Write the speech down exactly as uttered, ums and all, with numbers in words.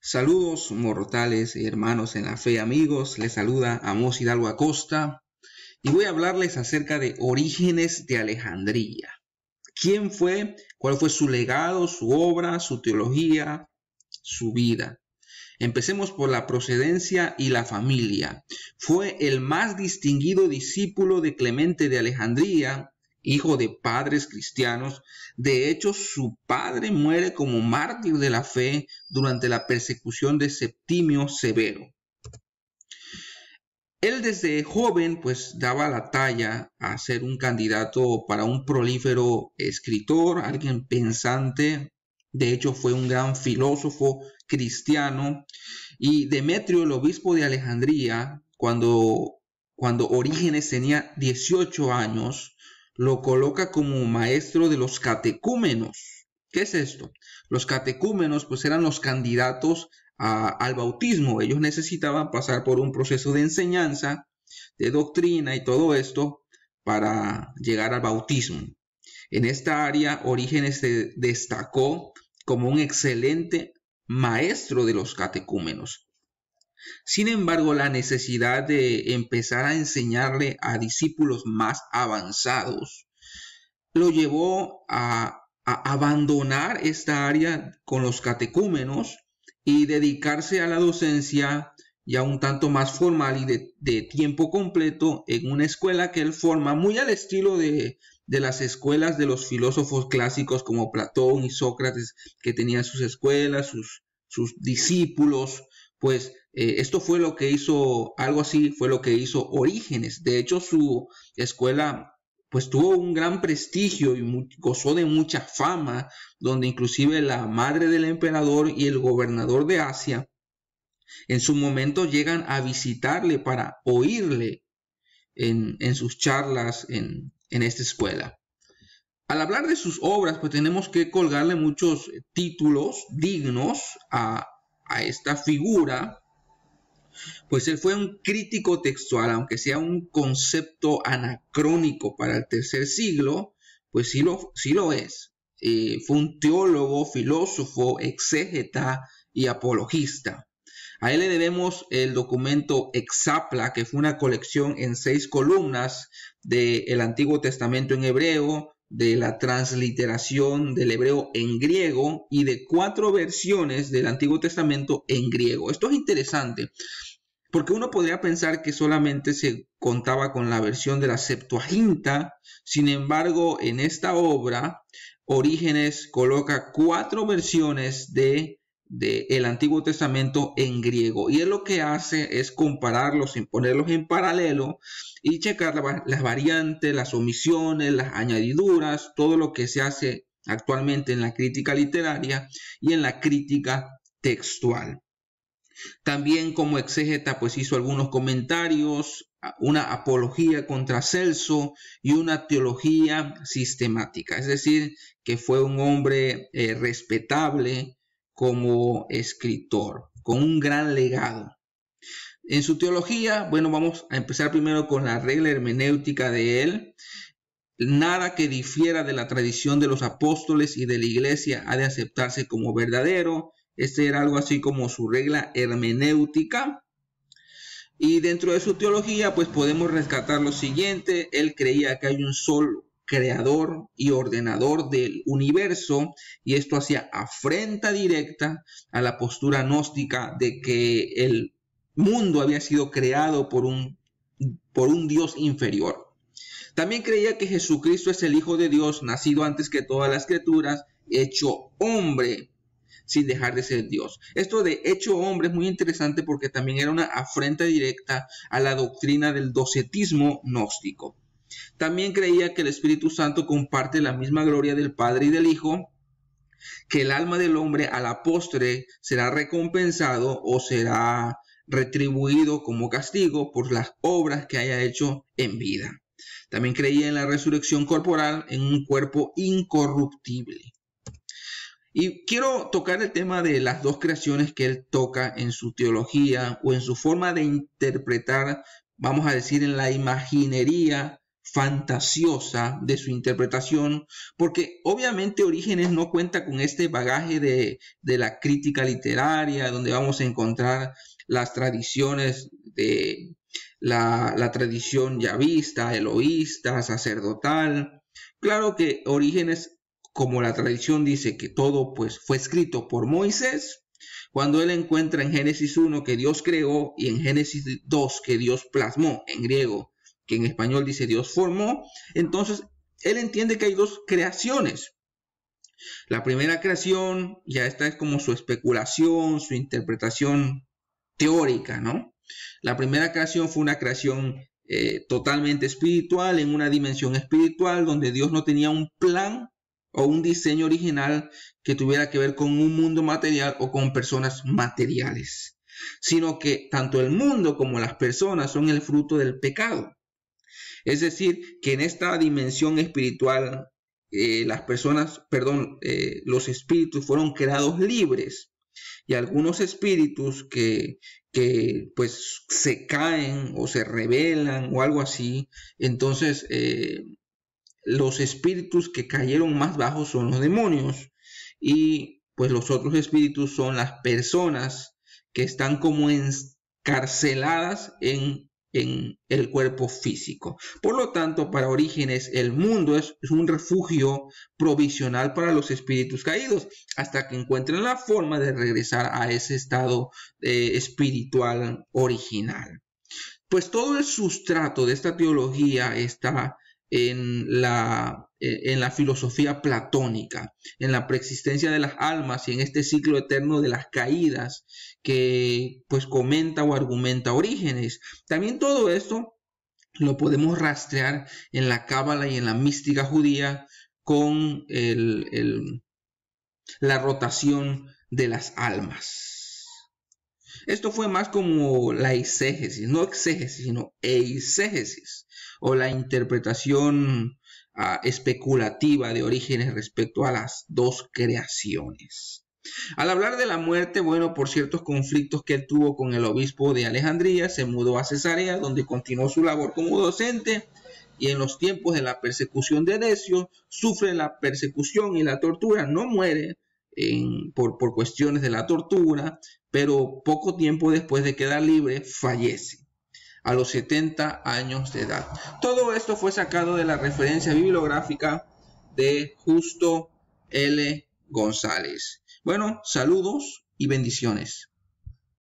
Saludos mortales y hermanos en la fe, amigos. Les saluda Amós Hidalgo Acosta y voy a hablarles acerca de Orígenes de Alejandría. ¿Quién fue? ¿Cuál fue su legado, su obra, su teología, su vida? Empecemos por la procedencia y la familia. Fue el más distinguido discípulo de Clemente de Alejandría, hijo de padres cristianos. De hecho, su padre muere como mártir de la fe durante la persecución de Septimio Severo. Él desde joven pues daba la talla a ser un candidato para un prolífero escritor, alguien pensante. De hecho, fue un gran filósofo cristiano. Y Demetrio, el obispo de Alejandría, cuando, cuando Orígenes tenía dieciocho años, lo coloca como maestro de los catecúmenos. ¿Qué es esto? Los catecúmenos pues eran los candidatos a, al bautismo. Ellos necesitaban pasar por un proceso de enseñanza, de doctrina y todo esto para llegar al bautismo. En esta área, Orígenes se destacó como un excelente maestro de los catecúmenos. Sin embargo, la necesidad de empezar a enseñarle a discípulos más avanzados lo llevó a, a abandonar esta área con los catecúmenos y dedicarse a la docencia ya un tanto más formal y de, de tiempo completo en una escuela que él forma muy al estilo de, de las escuelas de los filósofos clásicos como Platón y Sócrates, que tenían sus escuelas, sus, sus discípulos. Pues eh, esto fue lo que hizo, algo así fue lo que hizo Orígenes. De hecho, su escuela pues tuvo un gran prestigio y muy, gozó de mucha fama, donde inclusive la madre del emperador y el gobernador de Asia en su momento llegan a visitarle para oírle en, en sus charlas en, en esta escuela. Al hablar de sus obras, pues tenemos que colgarle muchos títulos dignos a a esta figura, pues él fue un crítico textual, aunque sea un concepto anacrónico para el tercer siglo, pues sí lo, sí lo es. Eh, fue un teólogo, filósofo, exégeta y apologista. A él le debemos el documento Exapla, que fue una colección en seis columnas del Antiguo Testamento en hebreo, de la transliteración del hebreo en griego y de cuatro versiones del Antiguo Testamento en griego. Esto es interesante porque uno podría pensar que solamente se contaba con la versión de la Septuaginta. Sin embargo, en esta obra, Orígenes coloca cuatro versiones de del Antiguo Testamento en griego, y él lo que hace es compararlos, ponerlos en paralelo y checar la, las variantes, las omisiones, las añadiduras, todo lo que se hace actualmente en la crítica literaria y en la crítica textual. También como exégeta pues hizo algunos comentarios, una apología contra Celso y una teología sistemática, es decir, que fue un hombre eh, respetable como escritor, con un gran legado. En su teología, bueno, vamos a empezar primero con la regla hermenéutica de él. Nada que difiera de la tradición de los apóstoles y de la iglesia ha de aceptarse como verdadero. Este era algo así como su regla hermenéutica. Y dentro de su teología, pues podemos rescatar lo siguiente. Él creía que hay un solo creador y ordenador del universo, y esto hacía afrenta directa a la postura gnóstica de que el mundo había sido creado por un, por un Dios inferior. También creía que Jesucristo es el Hijo de Dios, nacido antes que todas las criaturas, hecho hombre, sin dejar de ser Dios. Esto de hecho hombre es muy interesante porque también era una afrenta directa a la doctrina del docetismo gnóstico. También creía que el Espíritu Santo comparte la misma gloria del Padre y del Hijo, que el alma del hombre a la postre será recompensado o será retribuido como castigo por las obras que haya hecho en vida. También creía en la resurrección corporal, en un cuerpo incorruptible. Y quiero tocar el tema de las dos creaciones que él toca en su teología o en su forma de interpretar, vamos a decir, en la imaginería fantasiosa de su interpretación, porque obviamente Orígenes no cuenta con este bagaje de, de la crítica literaria, donde vamos a encontrar las tradiciones de la, la tradición yavista, eloísta, sacerdotal. Claro que Orígenes, como la tradición dice que todo pues fue escrito por Moisés, cuando él encuentra en Génesis uno que Dios creó y en Génesis dos que Dios plasmó, en griego, que en español dice Dios formó, entonces él entiende que hay dos creaciones. La primera creación, ya esta es como su especulación, su interpretación teórica, ¿no? La primera creación fue una creación eh, totalmente espiritual, en una dimensión espiritual, donde Dios no tenía un plan o un diseño original que tuviera que ver con un mundo material o con personas materiales, sino que tanto el mundo como las personas son el fruto del pecado. Es decir, que en esta dimensión espiritual, eh, las personas, perdón, eh, los espíritus fueron creados libres, y algunos espíritus que, que pues se caen o se rebelan o algo así, entonces eh, los espíritus que cayeron más bajos son los demonios, y pues los otros espíritus son las personas que están como encarceladas en, en el cuerpo físico. Por lo tanto, para Orígenes, el mundo es, es un refugio provisional para los espíritus caídos, hasta que encuentren la forma de regresar a ese estado eh, espiritual original. Pues todo el sustrato de esta teología está en la, en la filosofía platónica, en la preexistencia de las almas y en este ciclo eterno de las caídas que pues comenta o argumenta Orígenes. También todo esto lo podemos rastrear en la cábala y en la mística judía con el, el, la rotación de las almas. Esto fue más como la eisegesis, no exégesis, sino eisegesis, o la interpretación uh, especulativa de Orígenes respecto a las dos creaciones. Al hablar de la muerte, bueno, por ciertos conflictos que él tuvo con el obispo de Alejandría, se mudó a Cesarea, donde continuó su labor como docente, y en los tiempos de la persecución de Decio, sufre la persecución y la tortura, no muere en, por, por cuestiones de la tortura, pero poco tiempo después de quedar libre, fallece a los setenta años de edad. Todo esto fue sacado de la referencia bibliográfica de Justo L. González. Bueno, saludos y bendiciones.